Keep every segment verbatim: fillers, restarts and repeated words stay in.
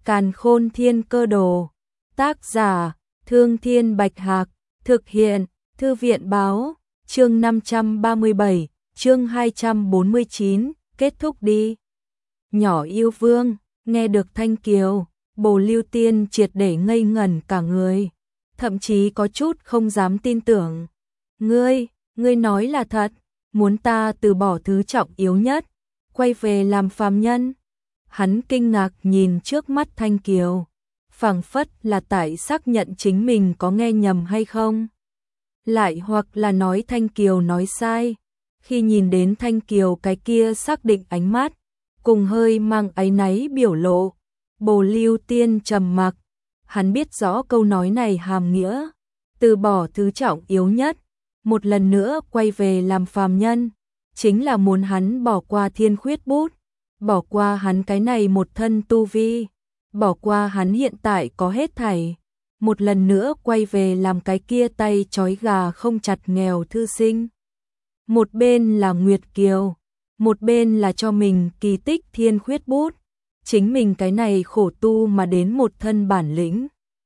Càn Khôn Thiên Cơ Đồ. Tác giả: Thương Thiên Bạch Hạc. Thực hiện: Thư viện Báo. Chương năm trăm ba mươi bảy, chương hai trăm bốn mươi chín, kết thúc đi. Nhỏ yêu vương, nghe được Thanh Kiều, Bồ Lưu Tiên triệt để ngây ngẩn cả người, thậm chí có chút không dám tin tưởng. Ngươi, ngươi nói là thật, muốn ta từ bỏ thứ trọng yếu nhất, quay về làm phàm nhân? Hắn kinh ngạc nhìn trước mắt Thanh Kiều, phảng phất là tại xác nhận chính mình có nghe nhầm hay không. Lại hoặc là nói Thanh Kiều nói sai. Khi nhìn đến Thanh Kiều cái kia xác định ánh mắt, cùng hơi mang áy náy biểu lộ, Bồ Lưu Tiên trầm mặc. Hắn biết rõ câu nói này hàm nghĩa, từ bỏ thứ trọng yếu nhất, một lần nữa quay về làm phàm nhân, chính là muốn hắn bỏ qua thiên khuyết bút, bỏ qua hắn cái này một thân tu vi, bỏ qua hắn hiện tại có hết thảy, một lần nữa quay về làm cái kia tay trói gà không chặt nghèo thư sinh. Một bên là Nguyệt Kiều, một bên là cho mình kỳ tích thiên khuyết bút, chính mình cái này khổ tu mà đến một thân bản lĩnh.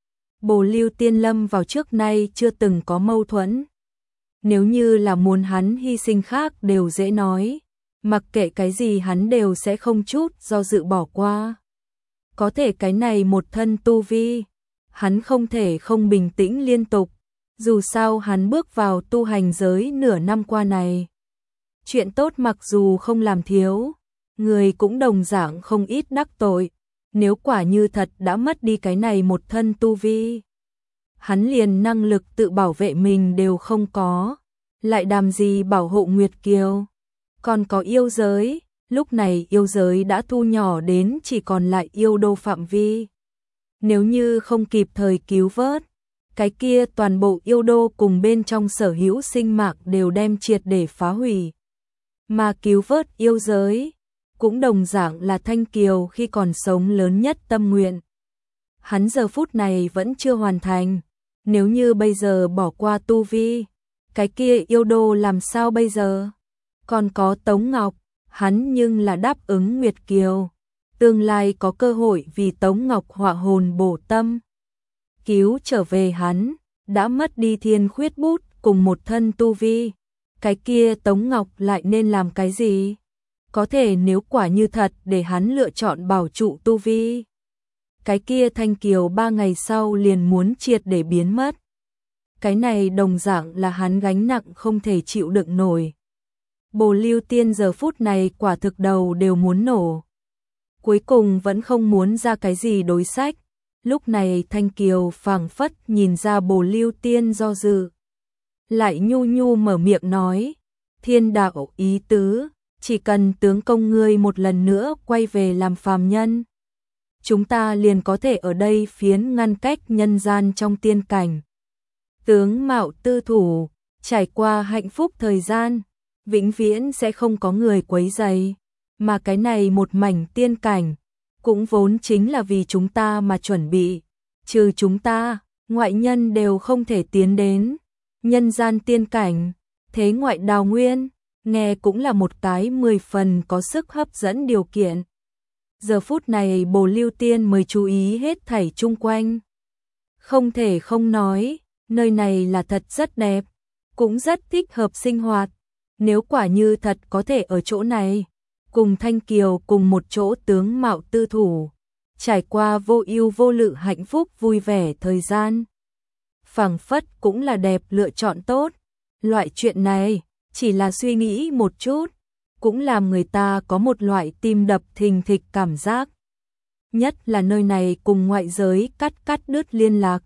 Bồ Lưu Tiên lâm vào trước nay chưa từng có mâu thuẫn. Nếu như là muốn hắn hy sinh khác đều dễ nói, mặc kệ cái gì hắn đều sẽ không chút do dự bỏ qua. Có thể cái này một thân tu vi, hắn không thể không bình tĩnh liên tục, dù sao hắn bước vào tu hành giới nửa năm qua này. Chuyện tốt mặc dù không làm thiếu, người cũng đồng dạng không ít đắc tội, nếu quả như thật đã mất đi cái này một thân tu vi, hắn liền năng lực tự bảo vệ mình đều không có, lại đàm gì bảo hộ Nguyệt Kiều. Còn có yêu giới, lúc này yêu giới đã thu nhỏ đến chỉ còn lại yêu đô phạm vi. Nếu như không kịp thời cứu vớt, cái kia toàn bộ yêu đô cùng bên trong sở hữu sinh mạng đều đem triệt để phá hủy. Mà cứu vớt yêu giới, cũng đồng dạng là Thanh Kiều khi còn sống lớn nhất tâm nguyện. Hắn giờ phút này vẫn chưa hoàn thành, nếu như bây giờ bỏ qua tu vi, cái kia yêu đô làm sao bây giờ? Còn có Tống Ngọc, hắn nhưng là đáp ứng Nguyệt Kiều, tương lai có cơ hội vì Tống Ngọc họa hồn bổ tâm, cứu trở về hắn, đã mất đi thiên khuyết bút cùng một thân tu vi, cái kia Tống Ngọc lại nên làm cái gì? Có thể nếu quả như thật để hắn lựa chọn bảo trụ tu vi, cái kia Thanh Kiều ba ngày sau liền muốn triệt để biến mất. Cái này đồng dạng là hắn gánh nặng không thể chịu đựng nổi. Bồ Lưu Tiên giờ phút này quả thực đầu đều muốn nổ. Cuối cùng vẫn không muốn ra cái gì đối sách. Lúc này Thanh Kiều phảng phất nhìn ra Bồ Lưu Tiên do dự, lại nhu nhu mở miệng nói, thiên đạo ý tứ, chỉ cần tướng công ngươi một lần nữa quay về làm phàm nhân, chúng ta liền có thể ở đây phiến ngăn cách nhân gian trong tiên cảnh. Tướng mạo tư thủ, trải qua hạnh phúc thời gian, vĩnh viễn sẽ không có người quấy rầy, mà cái này một mảnh tiên cảnh, cũng vốn chính là vì chúng ta mà chuẩn bị, trừ chúng ta, ngoại nhân đều không thể tiến đến. Nhân gian tiên cảnh, thế ngoại đào nguyên, nghe cũng là một cái mười phần có sức hấp dẫn điều kiện. Giờ phút này Bồ Lưu Tiên mới chú ý hết thảy chung quanh. Không thể không nói, nơi này là thật rất đẹp, cũng rất thích hợp sinh hoạt. Nếu quả như thật có thể ở chỗ này, cùng Thanh Kiều cùng một chỗ tướng mạo tư thủ, trải qua vô ưu vô lự hạnh phúc vui vẻ thời gian, phảng phất cũng là đẹp lựa chọn tốt. Loại chuyện này, chỉ là suy nghĩ một chút, cũng làm người ta có một loại tim đập thình thịch cảm giác. Nhất là nơi này cùng ngoại giới cắt cắt đứt liên lạc.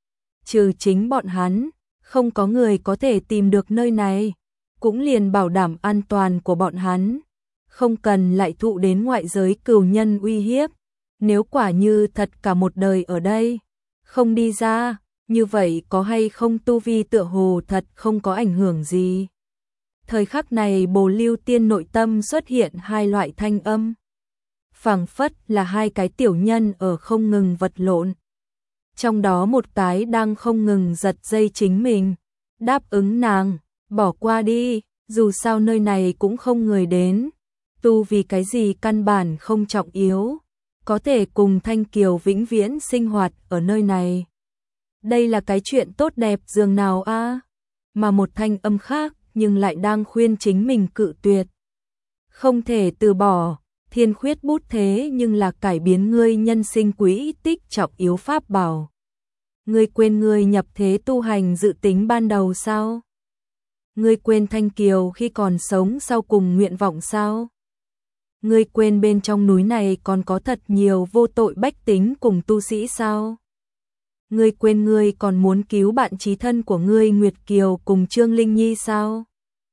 Trừ chính bọn hắn, không có người có thể tìm được nơi này, cũng liền bảo đảm an toàn của bọn hắn, không cần lại thụ đến ngoại giới cừu nhân uy hiếp. Nếu quả như thật cả một đời ở đây, không đi ra, như vậy có hay không tu vi tựa hồ thật không có ảnh hưởng gì. Thời khắc này Bồ Lưu Tiên nội tâm xuất hiện hai loại thanh âm, phảng phất là hai cái tiểu nhân ở không ngừng vật lộn. Trong đó một cái đang không ngừng giật dây chính mình, đáp ứng nàng, bỏ qua đi, dù sao nơi này cũng không người đến, tu vì cái gì căn bản không trọng yếu, có thể cùng Thanh Kiều vĩnh viễn sinh hoạt ở nơi này. Đây là cái chuyện tốt đẹp dường nào a? Mà một thanh âm khác nhưng lại đang khuyên chính mình cự tuyệt. Không thể từ bỏ, Thiên Khuyết Bút thế nhưng là cải biến ngươi nhân sinh quỹ tích trọng yếu pháp bảo. Ngươi quên ngươi nhập thế tu hành dự tính ban đầu sao? Ngươi quên Thanh Kiều khi còn sống sau cùng nguyện vọng sao? Ngươi quên bên trong núi này còn có thật nhiều vô tội bách tính cùng tu sĩ sao? Ngươi quên ngươi còn muốn cứu bạn chí thân của ngươi Nguyệt Kiều cùng Trương Linh Nhi sao?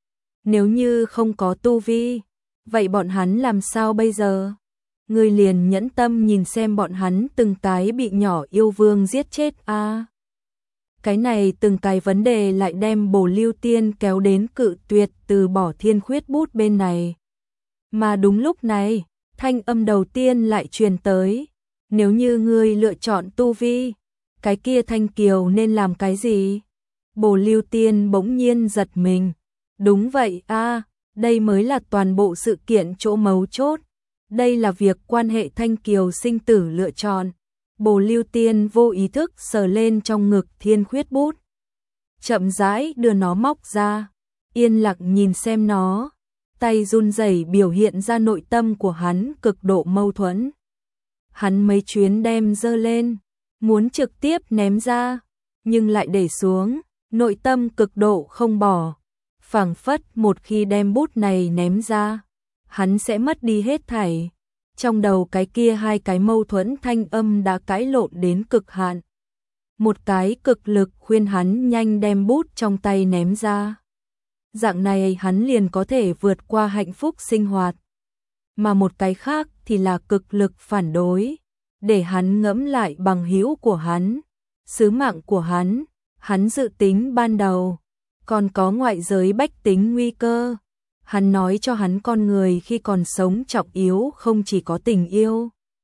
Nếu như không có tu vi, vậy bọn hắn làm sao bây giờ? Ngươi liền nhẫn tâm nhìn xem bọn hắn từng cái bị nhỏ yêu vương giết chết a. À, cái này từng cái vấn đề lại đem Bồ Lưu Tiên kéo đến cự tuyệt từ bỏ Thiên Khuyết Bút bên này. Mà đúng lúc này, thanh âm đầu tiên lại truyền tới, nếu như ngươi lựa chọn tu vi, cái kia Thanh Kiều nên làm cái gì? Bồ Lưu Tiên bỗng nhiên giật mình. Đúng vậy a, à, đây mới là toàn bộ sự kiện chỗ mấu chốt. Đây là việc quan hệ Thanh Kiều sinh tử lựa chọn. Bồ Lưu Tiên vô ý thức sờ lên trong ngực Thiên Khuyết Bút. Chậm rãi đưa nó móc ra, yên lặng nhìn xem nó. Tay run rẩy biểu hiện ra nội tâm của hắn cực độ mâu thuẫn. Hắn mấy chuyến đem giơ lên, muốn trực tiếp ném ra, nhưng lại để xuống, nội tâm cực độ không bỏ. Phảng phất một khi đem bút này ném ra, hắn sẽ mất đi hết thảy. Trong đầu cái kia hai cái mâu thuẫn thanh âm đã cãi lộn đến cực hạn. Một cái cực lực khuyên hắn nhanh đem bút trong tay ném ra. Dạng này hắn liền có thể vượt qua hạnh phúc sinh hoạt. Mà một cái khác thì là cực lực phản đối, để hắn ngẫm lại bằng hữu của hắn, sứ mạng của hắn, hắn dự tính ban đầu, còn có ngoại giới bách tính nguy cơ. Hắn nói cho hắn con người khi còn sống trọng yếu không chỉ có tình yêu.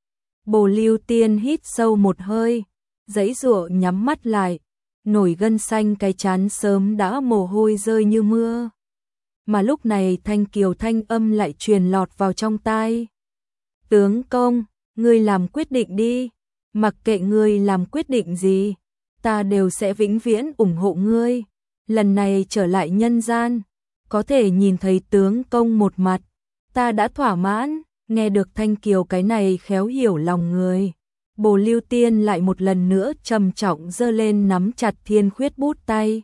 Bồ Lưu Tiên hít sâu một hơi, giãy giụa nhắm mắt lại, nổi gân xanh cái trán sớm đã mồ hôi rơi như mưa. Mà lúc này Thanh Kiều thanh âm lại truyền lọt vào trong tai. Tướng công, ngươi làm quyết định đi, mặc kệ ngươi làm quyết định gì, ta đều sẽ vĩnh viễn ủng hộ ngươi. Lần này trở lại nhân gian, có thể nhìn thấy tướng công một mặt, ta đã thỏa mãn. Nghe được Thanh Kiều cái này khéo hiểu lòng người, Bồ Lưu Tiên lại một lần nữa trầm trọng giơ lên nắm chặt Thiên Khuyết Bút tay.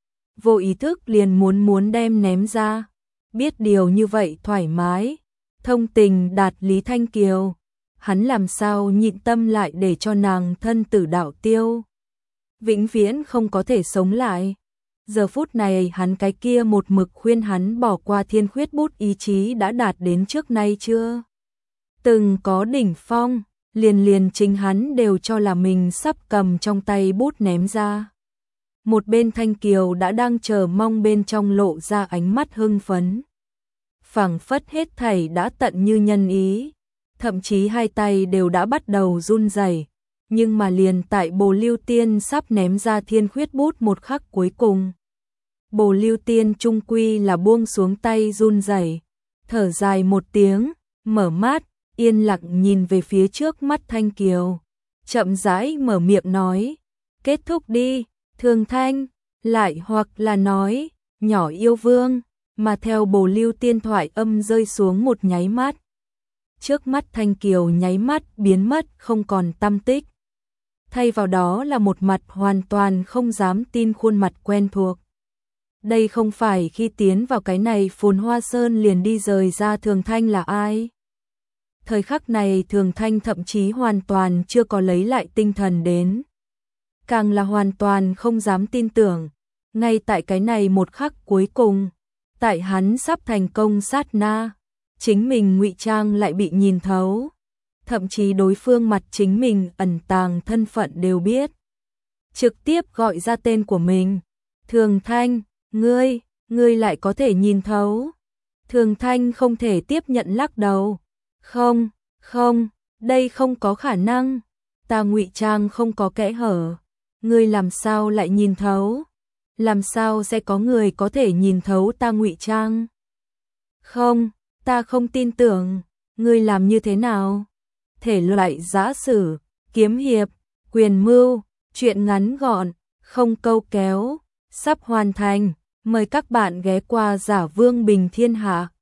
Vô ý thức liền muốn muốn đem ném ra, biết điều như vậy thoải mái, thông tình đạt lý Thanh Kiều, hắn làm sao nhịn tâm lại để cho nàng thân tử đạo tiêu, vĩnh viễn không có thể sống lại. Giờ phút này hắn cái kia một mực khuyên hắn bỏ qua Thiên Khuyết Bút ý chí đã đạt đến trước nay chưa từng có đỉnh phong, liền liền chính hắn đều cho là mình sắp cầm trong tay bút ném ra. Một bên Thanh Kiều đã đang chờ mong bên trong lộ ra ánh mắt hưng phấn. Phảng phất hết thảy đã tận như nhân ý, thậm chí hai tay đều đã bắt đầu run rẩy. Nhưng mà liền tại Bồ Lưu Tiên sắp ném ra Thiên Khuyết Bút một khắc cuối cùng, Bồ Lưu Tiên trung quy là buông xuống tay run rẩy, thở dài một tiếng, mở mắt, yên lặng nhìn về phía trước mắt Thanh Kiều, chậm rãi mở miệng nói, kết thúc đi, Thường Thanh, lại hoặc là nói, nhỏ yêu vương. Mà theo Bồ Lưu Tiên thoại âm rơi xuống một nháy mắt, trước mắt Thanh Kiều nháy mắt biến mất không còn tăm tích. Thay vào đó là một mặt hoàn toàn không dám tin khuôn mặt quen thuộc. Đây không phải khi tiến vào cái này Phồn Hoa Sơn liền đi rời ra Thường Thanh là ai? Thời khắc này Thường Thanh thậm chí hoàn toàn chưa có lấy lại tinh thần đến. Càng là hoàn toàn không dám tin tưởng, ngay tại cái này một khắc cuối cùng, tại hắn sắp thành công sát na, chính mình ngụy trang lại bị nhìn thấu. Thậm chí đối phương mặt chính mình ẩn tàng thân phận đều biết. Trực tiếp gọi ra tên của mình. Thường Thanh, ngươi, ngươi lại có thể nhìn thấu. Thường Thanh không thể tiếp nhận lắc đầu. Không, không, đây không có khả năng. Ta ngụy trang không có kẽ hở. Ngươi làm sao lại nhìn thấu? Làm sao sẽ có người có thể nhìn thấu ta ngụy trang? Không, ta không tin tưởng. Ngươi làm như thế nào? thể loại giã sử, kiếm hiệp, quyền mưu, truyện ngắn gọn, không câu kéo, sắp hoàn thành. Mời các bạn ghé qua Giả Vương Bình Thiên Hạ.